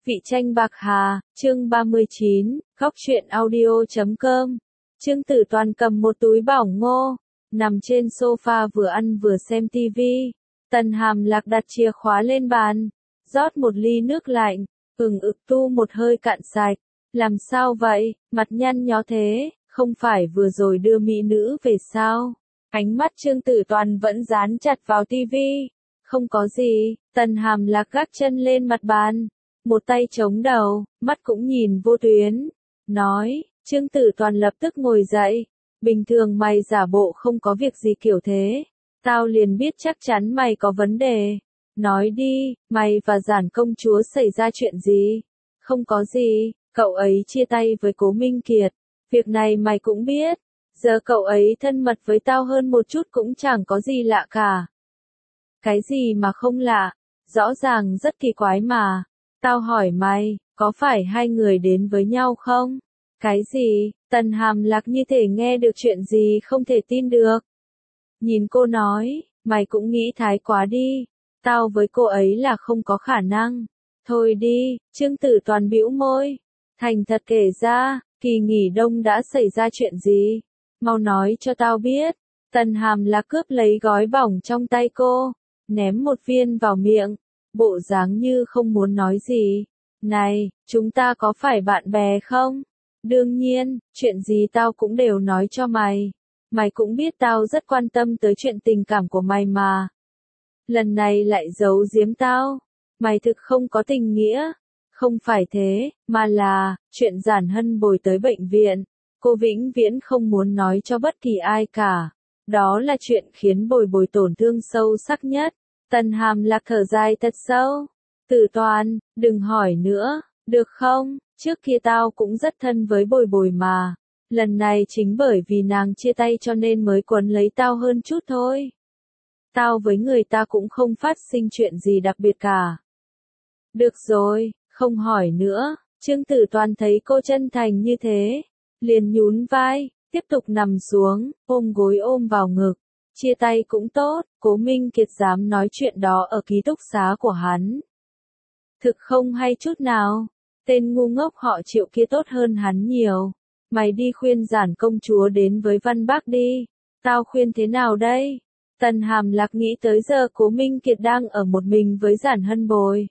Vị tranh bạc hà, chương 39, góc truyện audio.com. Trương Tử Toàn cầm một túi bỏng ngô, nằm trên sofa vừa ăn vừa xem tivi. Tần Hàm Lạc đặt chìa khóa lên bàn, rót một ly nước lạnh, tu một hơi cạn sạch. Làm sao vậy, mặt nhăn nhó thế, không phải vừa rồi đưa mỹ nữ về sao? Ánh mắt Trương Tử Toàn vẫn dán chặt vào tivi. Không có gì, Tần Hàm Lạc gác chân lên mặt bàn, một tay chống đầu, mắt cũng nhìn vô tuyến. Nói, Trương Tử Toàn lập tức ngồi dậy. Bình thường mày giả bộ không có việc gì kiểu thế. Tao liền biết chắc chắn mày có vấn đề. Nói đi, mày và Giản công chúa xảy ra chuyện gì? Không có gì, cậu ấy chia tay với Cố Minh Kiệt. Việc này mày cũng biết. Giờ cậu ấy thân mật với tao hơn một chút cũng chẳng có gì lạ cả. Cái gì mà không lạ? Rõ ràng rất kỳ quái mà. Tao hỏi mày, có phải hai người đến với nhau không? Cái gì? Tần Hàm Lạc như thể nghe được chuyện gì không thể tin được. Nhìn cô nói, mày cũng nghĩ thái quá đi. Tao với cô ấy là không có khả năng. Thôi đi, Trương Tử Toàn bĩu môi. Thành thật kể ra, kỳ nghỉ đông đã xảy ra chuyện gì? Mau nói cho tao biết. Tần Hàm Lạc cướp lấy gói bỏng trong tay cô, ném một viên vào miệng. Bộ dáng như không muốn nói gì. Này, chúng ta có phải bạn bè không? Đương nhiên, chuyện gì tao cũng đều nói cho mày. Mày cũng biết tao rất quan tâm tới chuyện tình cảm của mày mà. Lần này lại giấu giếm tao. Mày thực không có tình nghĩa. Không phải thế, mà là, chuyện Giản Hân Bồi tới bệnh viện. Cô vĩnh viễn không muốn nói cho bất kỳ ai cả. Đó là chuyện khiến Bồi Bồi tổn thương sâu sắc nhất. Tần Hàm Lạc thở dài thật sâu. Tử Toàn, đừng hỏi nữa, được không? Trước kia tao cũng rất thân với Bồi Bồi mà. Lần này chính bởi vì nàng chia tay cho nên mới quấn lấy tao hơn chút thôi. Tao với người ta cũng không phát sinh chuyện gì đặc biệt cả. Được rồi, không hỏi nữa. Trương Tử Toàn thấy cô chân thành như thế, liền nhún vai, tiếp tục nằm xuống, ôm gối ôm vào ngực. Chia tay cũng tốt, Cố Minh Kiệt dám nói chuyện đó ở ký túc xá của hắn. Thực không hay chút nào, tên ngu ngốc họ Triệu kia tốt hơn hắn nhiều. Mày đi khuyên Giản công chúa đến với Văn Bác đi. Tao khuyên thế nào đây? Tần Hàm Lạc nghĩ tới giờ Cố Minh Kiệt đang ở một mình với Giản Hân Bồi.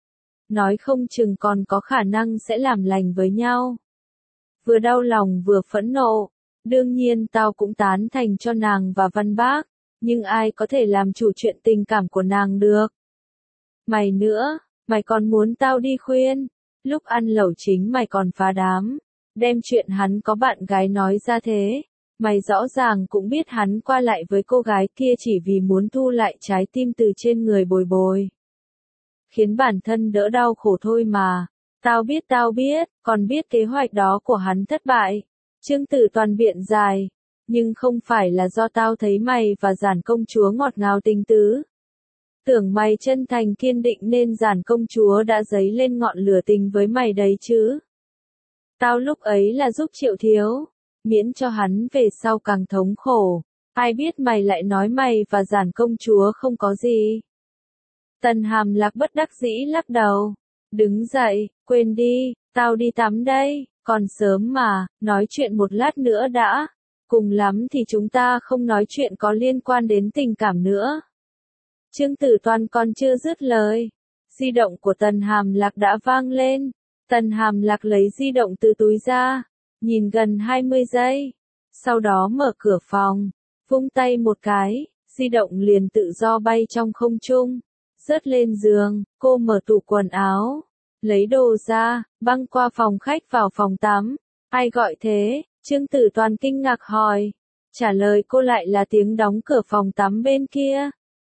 Nói không chừng còn có khả năng sẽ làm lành với nhau. Vừa đau lòng vừa phẫn nộ. Đương nhiên tao cũng tán thành cho nàng và Văn Bác, nhưng ai có thể làm chủ chuyện tình cảm của nàng được? Mày nữa, mày còn muốn tao đi khuyên? Lúc ăn lẩu chính mày còn phá đám, đem chuyện hắn có bạn gái nói ra thế. Mày rõ ràng cũng biết hắn qua lại với cô gái kia chỉ vì muốn thu lại trái tim từ trên người Bồi Bồi. Khiến bản thân đỡ đau khổ thôi mà. Tao biết, còn biết kế hoạch đó của hắn thất bại. Trương Tử Toàn biện dài, nhưng không phải là do tao thấy mày và Giản công chúa ngọt ngào tình tứ. Tưởng mày chân thành kiên định nên Giản công chúa đã dấy lên ngọn lửa tình với mày đấy chứ. Tao lúc ấy là giúp Triệu thiếu, miễn cho hắn về sau càng thống khổ. Ai biết mày lại nói mày và Giản công chúa không có gì. Tần Hàm Lạc bất đắc dĩ lắc đầu. Đứng dậy, quên đi, tao đi tắm đây. Còn sớm mà, nói chuyện một lát nữa đã. Cùng lắm thì chúng ta không nói chuyện có liên quan đến tình cảm nữa. Trương Tử Toàn còn chưa dứt lời. Di động của Tần Hàm Lạc đã vang lên. Tần Hàm Lạc lấy di động từ túi ra, nhìn gần 20 giây. Sau đó mở cửa phòng, vung tay một cái, di động liền tự do bay trong không trung. Rớt lên giường, cô mở tủ quần áo. Lấy đồ ra, băng qua phòng khách vào phòng tắm. Ai gọi thế? Trương Tử Toàn kinh ngạc hỏi. Trả lời cô lại là tiếng đóng cửa phòng tắm bên kia.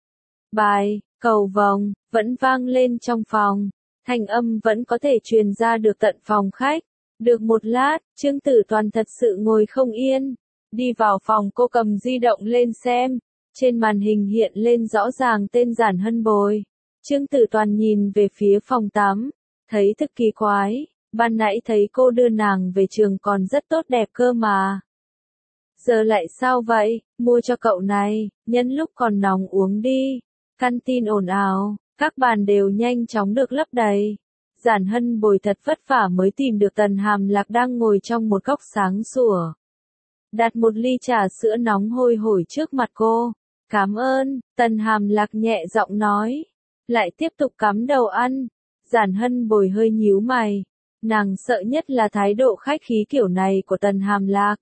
Bài, cầu vồng, vẫn vang lên trong phòng. Thanh âm vẫn có thể truyền ra được tận phòng khách. Được một lát, Trương Tử Toàn thật sự ngồi không yên. Đi vào phòng cô cầm di động lên xem. Trên màn hình hiện lên rõ ràng tên Giản Hân Bồi. Trương Tử Toàn nhìn về phía phòng tắm. Thấy thực kỳ quái, ban nãy thấy cô đưa nàng về trường còn rất tốt đẹp cơ mà. Giờ lại sao vậy, mua cho cậu này, nhân lúc còn nóng uống đi. Canteen ồn ào, các bàn đều nhanh chóng được lấp đầy. Giản Hân Bồi thật vất vả mới tìm được Tần Hàm Lạc đang ngồi trong một góc sáng sủa. Đặt một ly trà sữa nóng hôi hổi trước mặt cô. Cảm ơn, Tần Hàm Lạc nhẹ giọng nói. Lại tiếp tục cắm đầu ăn. Giản Hân Bồi hơi nhíu mày. Nàng sợ nhất là thái độ khách khí kiểu này của Tần Hàm Lạc.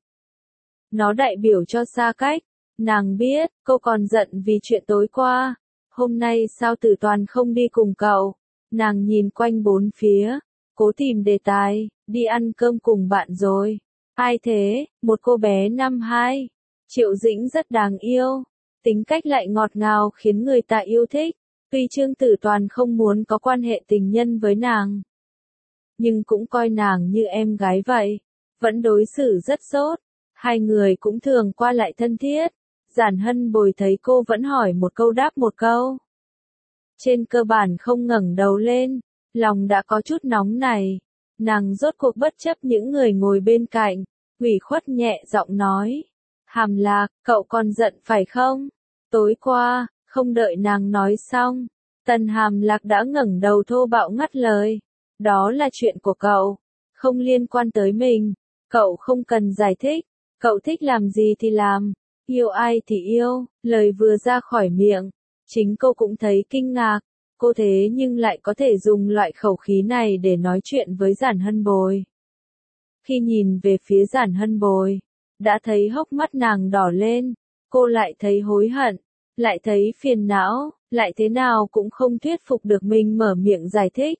Nó đại biểu cho xa cách. Nàng biết, cô còn giận vì chuyện tối qua. Hôm nay sao Tử Toàn không đi cùng cậu? Nàng nhìn quanh bốn phía, cố tìm đề tài, đi ăn cơm cùng bạn rồi. Ai thế? Một cô bé năm 2. Triệu Dĩnh rất đáng yêu, tính cách lại ngọt ngào khiến người ta yêu thích. Tuy Trương Tử Toàn không muốn có quan hệ tình nhân với nàng, nhưng cũng coi nàng như em gái vậy, vẫn đối xử rất tốt. Hai người cũng thường qua lại thân thiết. Giản Hân Bồi thấy cô vẫn hỏi một câu đáp một câu. Trên cơ bản không ngẩng đầu lên, lòng đã có chút nóng này. Nàng rốt cuộc bất chấp những người ngồi bên cạnh, ủy khuất nhẹ giọng nói. Hàm Lạc, cậu còn giận phải không? Tối qua, không đợi nàng nói xong, Tần Hàm Lạc đã ngẩng đầu thô bạo ngắt lời. Đó là chuyện của cậu, không liên quan tới mình, cậu không cần giải thích, cậu thích làm gì thì làm, yêu ai thì yêu. Lời vừa ra khỏi miệng, chính cô cũng thấy kinh ngạc, cô thế nhưng lại có thể dùng loại khẩu khí này để nói chuyện với Giản Hân Bồi. Khi nhìn về phía Giản Hân Bồi, đã thấy hốc mắt nàng đỏ lên, cô lại thấy hối hận, lại thấy phiền não, lại thế nào cũng không thuyết phục được mình mở miệng giải thích.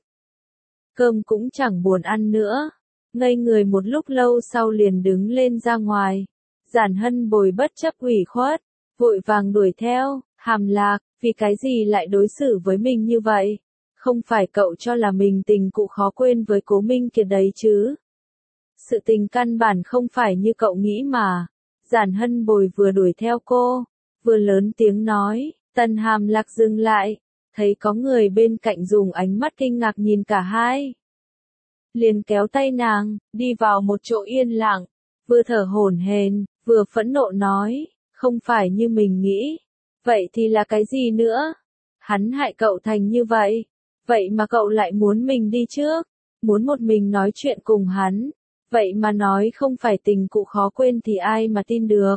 Cơm cũng chẳng buồn ăn nữa, ngây người một lúc lâu sau liền đứng lên ra ngoài. Giản Hân Bồi bất chấp ủy khuất, vội vàng đuổi theo. Hàm Lạc, vì cái gì lại đối xử với mình như vậy? Không phải cậu cho là mình tình cũ khó quên với Cố Minh Kiệt đấy chứ? Sự tình căn bản không phải như cậu nghĩ mà. Giản Hân Bồi vừa đuổi theo cô, vừa lớn tiếng nói. Tần Hàm Lạc dừng lại, thấy có người bên cạnh dùng ánh mắt kinh ngạc nhìn cả hai. Liền kéo tay nàng, đi vào một chỗ yên lặng, vừa thở hổn hển, vừa phẫn nộ nói, không phải như mình nghĩ. Vậy thì là cái gì nữa? Hắn hại cậu thành như vậy, vậy mà cậu lại muốn mình đi trước, muốn một mình nói chuyện cùng hắn, vậy mà nói không phải tình cũ khó quên thì ai mà tin được.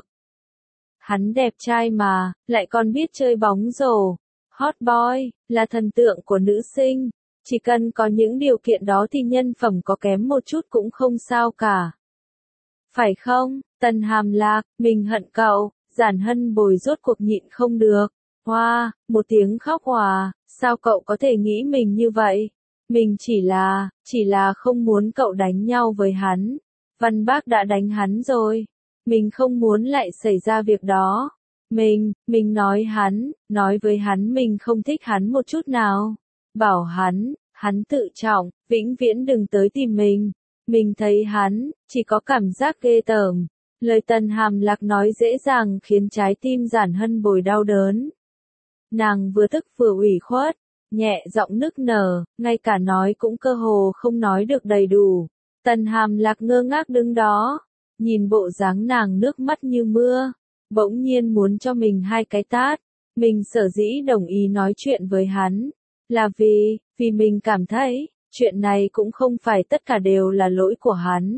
Hắn đẹp trai mà, lại còn biết chơi bóng rổ, hot boy, là thần tượng của nữ sinh, chỉ cần có những điều kiện đó thì nhân phẩm có kém một chút cũng không sao cả. Phải không, Tần Hàm Lạc, mình hận cậu. Giản Hân Bồi rốt cuộc nhịn không được. Hoa, một tiếng khóc hòa, sao cậu có thể nghĩ mình như vậy? Mình chỉ là không muốn cậu đánh nhau với hắn. Văn Bác đã đánh hắn rồi. Mình không muốn lại xảy ra việc đó. Mình nói với hắn mình không thích hắn một chút nào. Bảo hắn tự trọng, vĩnh viễn đừng tới tìm mình. Mình thấy hắn, chỉ có cảm giác ghê tởm. Lời Tần Hàm Lạc nói dễ dàng khiến trái tim Giản Hân Bồi đau đớn. Nàng vừa tức vừa ủy khuất, nhẹ giọng nức nở, ngay cả nói cũng cơ hồ không nói được đầy đủ. Tần Hàm Lạc ngơ ngác đứng đó, nhìn bộ dáng nàng nước mắt như mưa, bỗng nhiên muốn cho mình hai cái tát. Mình sở dĩ đồng ý nói chuyện với hắn, là vì mình cảm thấy, chuyện này cũng không phải tất cả đều là lỗi của hắn.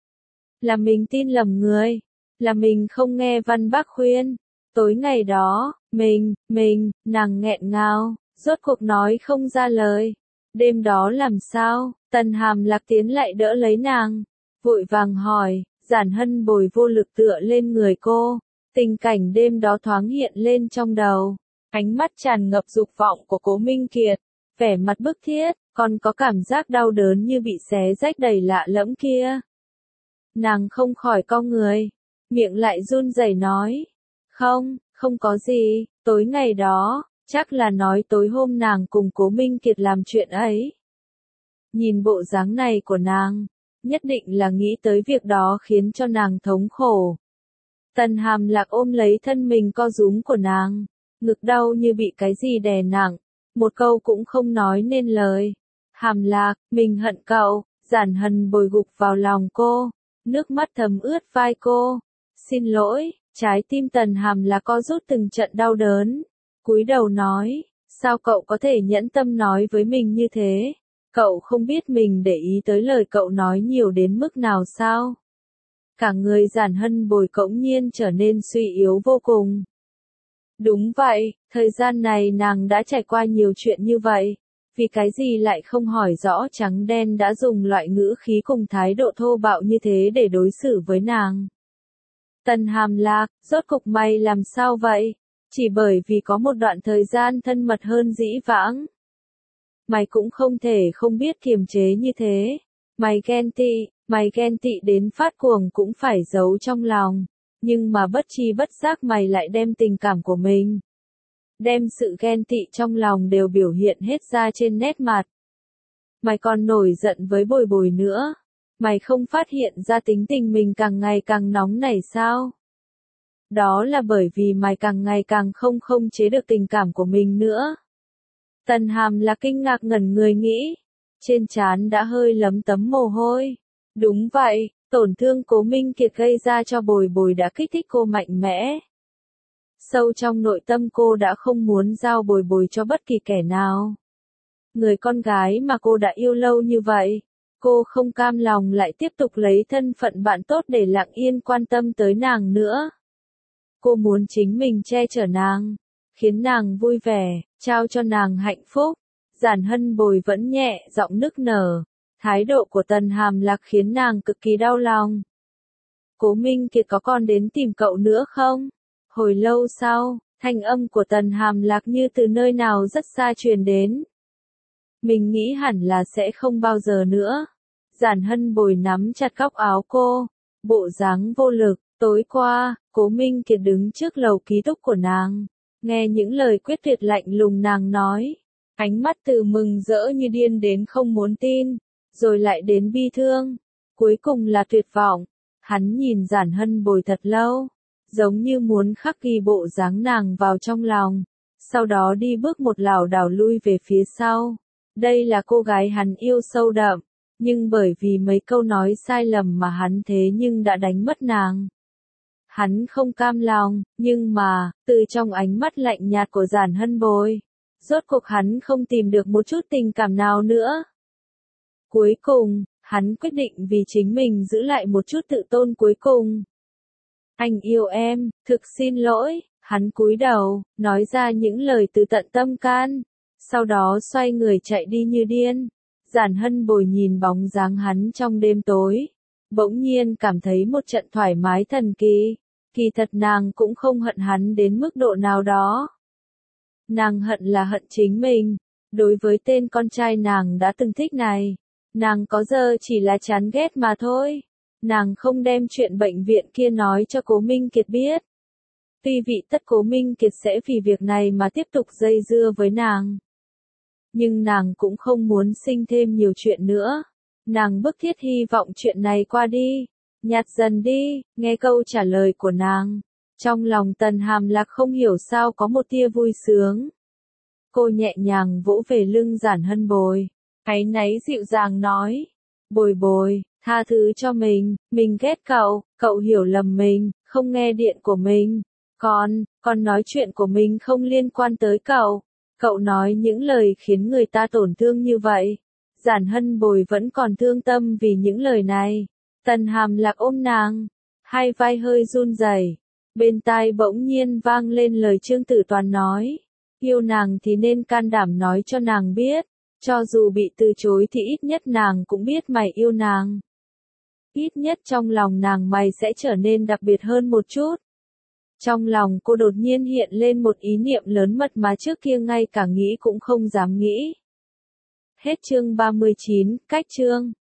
Là mình tin lầm người, là mình không nghe Văn Bác khuyên. Tối ngày đó, nàng nghẹn ngào, rốt cuộc nói không ra lời. Đêm đó làm sao? Tần Hàm Lạc tiến lại đỡ lấy nàng, vội vàng hỏi. Giản Hân Bồi vô lực tựa lên người cô, tình cảnh đêm đó thoáng hiện lên trong đầu. Ánh mắt tràn ngập dục vọng của Cố Minh Kiệt, vẻ mặt bức thiết, còn có cảm giác đau đớn như bị xé rách đầy lạ lẫm kia. Nàng không khỏi cong người, miệng lại run rẩy nói. Không có gì, tối ngày đó, chắc là nói tối hôm nàng cùng Cố Minh Kiệt làm chuyện ấy. Nhìn bộ dáng này của nàng, nhất định là nghĩ tới việc đó khiến cho nàng thống khổ. Tần Hàm Lạc ôm lấy thân mình co rúm của nàng, ngực đau như bị cái gì đè nặng, một câu cũng không nói nên lời. Hàm Lạc, mình hận cậu. Giản Hân Bồi gục vào lòng cô, nước mắt thấm ướt vai cô. Xin lỗi. Trái tim Tần Hàm Lạc co rút từng trận đau đớn, cúi đầu nói, sao cậu có thể nhẫn tâm nói với mình như thế? Cậu không biết mình để ý tới lời cậu nói nhiều đến mức nào sao? Cả người Giản Hân Bồi bỗng nhiên trở nên suy yếu vô cùng. Đúng vậy, thời gian này nàng đã trải qua nhiều chuyện như vậy. Vì cái gì lại không hỏi rõ trắng đen đã dùng loại ngữ khí cùng thái độ thô bạo như thế để đối xử với nàng. Tần Hàm Lạc, rốt cục mày làm sao vậy? Chỉ bởi vì có một đoạn thời gian thân mật hơn dĩ vãng. Mày cũng không thể không biết kiềm chế như thế. Mày ghen tị đến phát cuồng cũng phải giấu trong lòng. Nhưng mà bất tri bất giác mày lại đem tình cảm của mình. Đem sự ghen tị trong lòng đều biểu hiện hết ra trên nét mặt. Mày còn nổi giận với Bồi Bồi nữa. Mày không phát hiện ra tính tình mình càng ngày càng nóng nảy sao? Đó là bởi vì mày càng ngày càng không chế được tình cảm của mình nữa. Tần Hàm là kinh ngạc ngẩn người nghĩ. Trên trán đã hơi lấm tấm mồ hôi. Đúng vậy, tổn thương Cố Minh Kiệt gây ra cho Bồi Bồi đã kích thích cô mạnh mẽ. Sâu trong nội tâm cô đã không muốn giao Bồi Bồi cho bất kỳ kẻ nào. Người con gái mà cô đã yêu lâu như vậy, cô không cam lòng lại tiếp tục lấy thân phận bạn tốt để lặng yên quan tâm tới nàng nữa. Cô muốn chính mình che chở nàng, khiến nàng vui vẻ, trao cho nàng hạnh phúc. Giản Hân Bồi vẫn nhẹ giọng nức nở. Thái độ của Tần Hàm Lạc khiến nàng cực kỳ đau lòng. Cố Minh Kiệt có còn đến tìm cậu nữa không? Hồi lâu sau, thanh âm của Tần Hàm Lạc như từ nơi nào rất xa truyền đến. Mình nghĩ hẳn là sẽ không bao giờ nữa. Giản Hân Bồi nắm chặt góc áo cô, bộ dáng vô lực. Tối qua, Cố Minh Kiệt đứng trước lầu ký túc của nàng, nghe những lời quyết tuyệt lạnh lùng nàng nói. Ánh mắt từ mừng rỡ như điên đến không muốn tin, rồi lại đến bi thương, cuối cùng là tuyệt vọng. Hắn nhìn Giản Hân Bồi thật lâu, giống như muốn khắc ghi bộ dáng nàng vào trong lòng, sau đó đi bước một lảo đảo lui về phía sau. Đây là cô gái hắn yêu sâu đậm, nhưng bởi vì mấy câu nói sai lầm mà hắn thế nhưng đã đánh mất nàng. Hắn không cam lòng, nhưng mà, từ trong ánh mắt lạnh nhạt của Giản Hân Bồi, rốt cuộc hắn không tìm được một chút tình cảm nào nữa. Cuối cùng, hắn quyết định vì chính mình giữ lại một chút tự tôn cuối cùng. Anh yêu em, thực xin lỗi, hắn cúi đầu, nói ra những lời từ tận tâm can, sau đó xoay người chạy đi như điên. Giản Hân Bồi nhìn bóng dáng hắn trong đêm tối, bỗng nhiên cảm thấy một trận thoải mái thần kỳ. Kỳ thật nàng cũng không hận hắn đến mức độ nào đó. Nàng hận là hận chính mình, đối với tên con trai nàng đã từng thích này. Nàng có giờ chỉ là chán ghét mà thôi. Nàng không đem chuyện bệnh viện kia nói cho Cố Minh Kiệt biết. Tuy vị tất Cố Minh Kiệt sẽ vì việc này mà tiếp tục dây dưa với nàng. Nhưng nàng cũng không muốn sinh thêm nhiều chuyện nữa. Nàng bức thiết hy vọng chuyện này qua đi, nhạt dần đi. Nghe câu trả lời của nàng, trong lòng Tần Hàm Lạc không hiểu sao có một tia vui sướng. Cô nhẹ nhàng vỗ về lưng Giản Hân Bồi, áy náy dịu dàng nói, Bồi Bồi, tha thứ cho mình ghét cậu hiểu lầm mình, không nghe điện của mình, con nói chuyện của mình không liên quan tới cậu nói những lời khiến người ta tổn thương như vậy. Giản Hân Bồi vẫn còn thương tâm vì những lời này. Tần Hàm Lạc ôm nàng, hai vai hơi run rẩy. Bên tai bỗng nhiên vang lên lời Trương Tử Toàn nói, yêu nàng thì nên can đảm nói cho nàng biết, cho dù bị từ chối thì ít nhất nàng cũng biết mày yêu nàng. Ít nhất trong lòng nàng mày sẽ trở nên đặc biệt hơn một chút. Trong lòng cô đột nhiên hiện lên một ý niệm lớn mật mà trước kia ngay cả nghĩ cũng không dám nghĩ. Hết chương 39, cách chương.